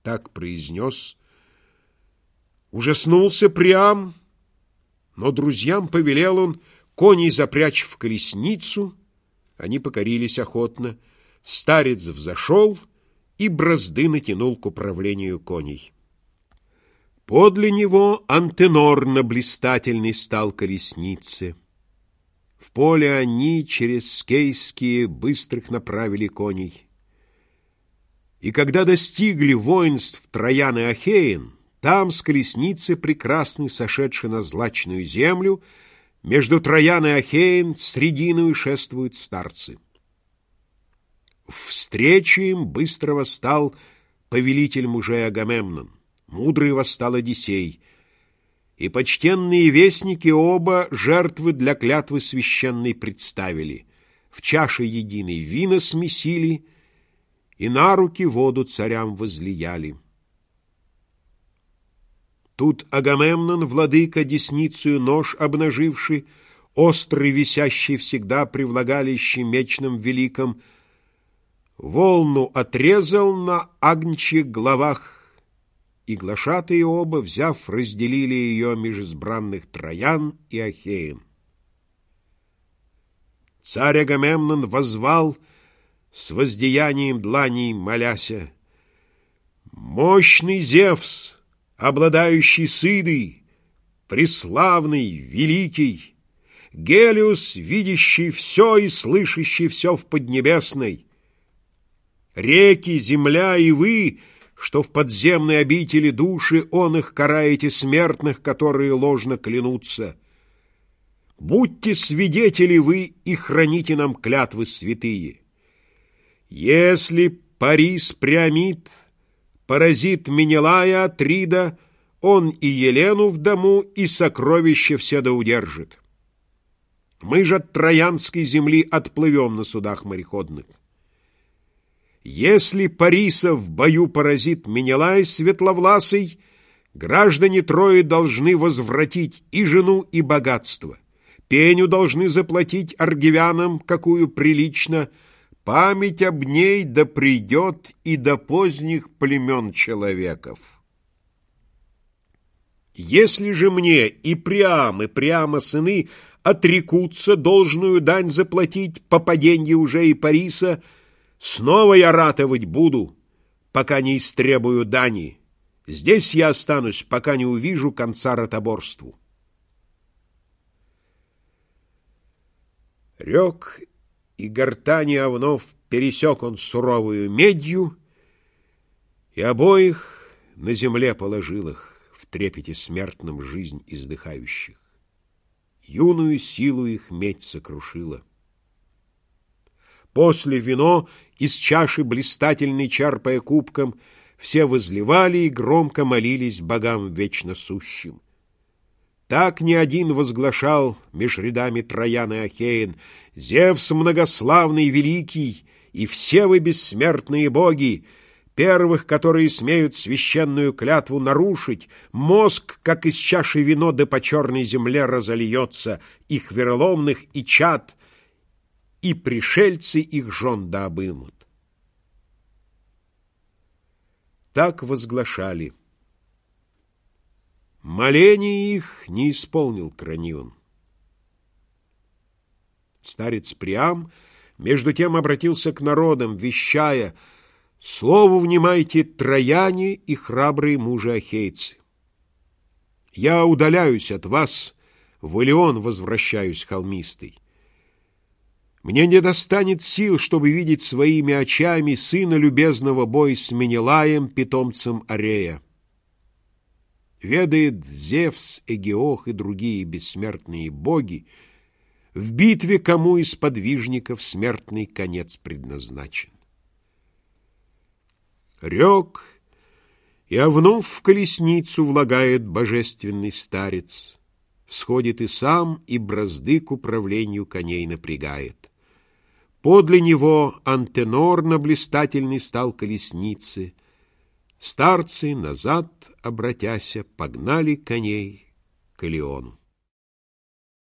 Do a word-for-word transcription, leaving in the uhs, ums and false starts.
так произнес. Ужаснулся Приам, но друзьям повелел он коней запрячь в колесницу. Они покорились охотно. Старец взошел и бразды натянул к управлению коней. Подле него Антенор на блистательной стал колеснице. В поле они через скейские быстрых направили коней. И когда достигли воинств Троян и Ахеен, там с колесницы прекрасной, сошедшей на злачную землю, между Троян и Ахеен срединою шествуют старцы. Встречу им быстро восстал повелитель мужей Агамемнон, мудрый восстал Одиссей, и почтенные вестники оба жертвы для клятвы священной представили, в чаше единой вина смесили и на руки воду царям возлияли. Тут Агамемнон, владыка, десницею нож обнаживший, острый, висящий всегда при влагалище мечном великом, волну отрезал на агнчьих головах, и глашатые оба, взяв, разделили ее меж избранных Троян и Ахеен. Царь Агамемнон воззвал, с воздеянием дланей моляся: «Мощный Зевс, обладающий сыдой, преславный, великий, Гелиус, видящий все и слышащий все в поднебесной, реки, земля и вы, что в подземной обители души он их караете смертных, которые ложно клянутся. Будьте свидетели вы и храните нам клятвы святые. Если Парис Приамид поразит Менелая Атрида, он и Елену в дому, и сокровища все да удержит. Мы же от Троянской земли отплывем на судах мореходных. Если Париса в бою поразит Менелай светловласый, граждане Трои должны возвратить и жену, и богатство. Пеню должны заплатить аргивянам, какую прилично. Память об ней да придет и до поздних племен человеков. Если же мне и Приам, и Приама сыны отрекутся должную дань заплатить по паденье уже и Париса, снова я ратовать буду, пока не истребую дани. Здесь я останусь, пока не увижу конца ротоборству». Рек и гортани овнов пересек он суровую медью, и обоих на земле положил их в трепете смертном жизнь издыхающих. Юную силу их медь сокрушила. После вино, из чаши блистательной черпая кубком, все возливали и громко молились богам вечно сущим. Так ни один возглашал меж рядами Троян и Ахеен: «Зевс многославный великий, и все вы бессмертные боги, первых, которые смеют священную клятву нарушить, мозг, как из чаши вино, да по черной земле разольется, их вероломных и чад, и пришельцы их жен да обымут». Так возглашали. Моление их не исполнил Кранион. Старец Приам между тем обратился к народам, вещая: «Слову внимайте, трояне и храбрые мужи-ахейцы. Я удаляюсь от вас, в Илион возвращаюсь холмистый. Мне не достанет сил, чтобы видеть своими очами сына любезного бой с Менелаем, питомцем Арея. Ведает Зевс, Эгеох и другие бессмертные боги, в битве кому из подвижников смертный конец предназначен». Рек, и овнов в колесницу влагает божественный старец, всходит и сам, и бразды к управлению коней напрягает. Подле него Антенор на блистательной стал колеснице. Старцы, назад обратяся, погнали коней к Илиону.